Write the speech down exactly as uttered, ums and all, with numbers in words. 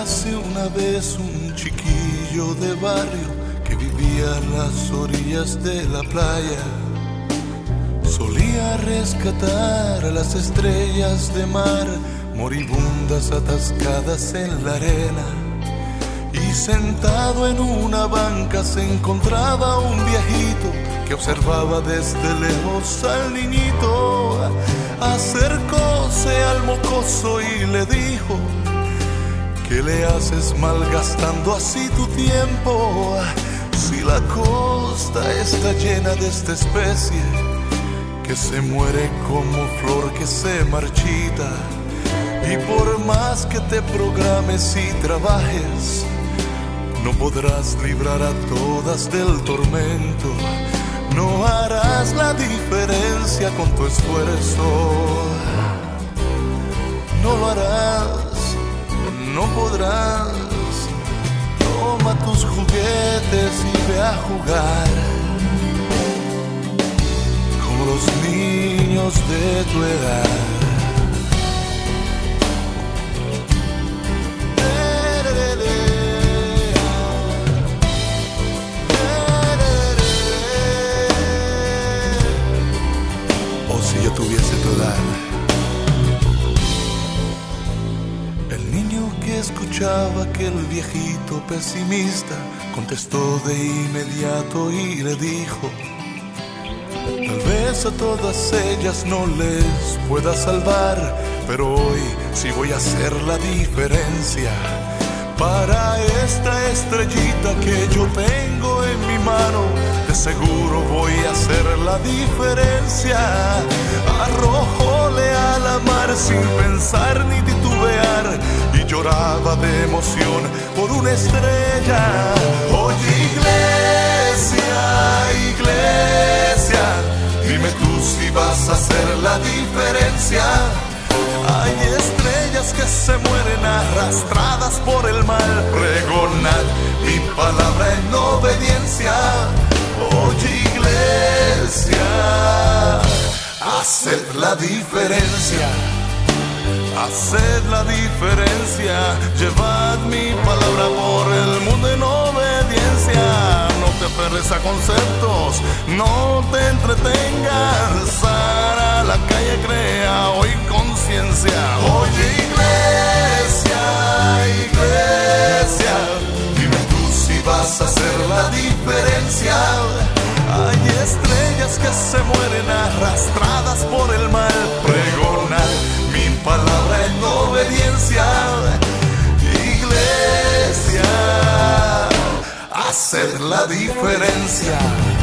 Érase una vez un chiquillo de barrio que vivía a las orillas de la playa. Solía rescatar a las estrellas de mar, moribundas atascadas en la arena. Y sentado en una banca se encontraba un viejito que observaba desde lejos al niñito. Acercóse al mocoso y le dijo: ¿qué le haces malgastando así tu tiempo? Si la costa está llena de esta especie que se muere como flor que se marchita, y por más que te programes y trabajes, no podrás librar a todas del tormento. No harás la diferencia con tu esfuerzo, no lo harás, no podrás. Toma tus juguetes y ve a jugar como los niños de tu edad. O si yo tuviese tu edad. El niño que escuchaba aquel viejito pesimista contestó de inmediato y le dijo: tal vez a todas ellas no les pueda salvar, pero hoy sí voy a hacer la diferencia. Para esta estrellita que yo tengo en mi mano, de seguro voy a hacer la diferencia. Arrojóle a la mar sin pensar ni titubear, y lloraba de emoción por una estrella. Oye, iglesia, iglesia, dime tú si vas a hacer la diferencia. Hay estrellas que se mueren arrastradas por el mal. Pregonad mi palabra en obediencia. Oye, iglesia, haced la diferencia. Haced la diferencia. Llevad mi palabra por el mundo en obediencia. No te aferres a conceptos, no te entretengas. Sal a la calle, crea hoy conciencia. Oye, iglesia, iglesia, dime tú si vas a hacer la diferencia. Hay estrellas que se mueren arrastradas por el mal. Pregonar mi palabra en obediencia. Iglesia, hacer la diferencia.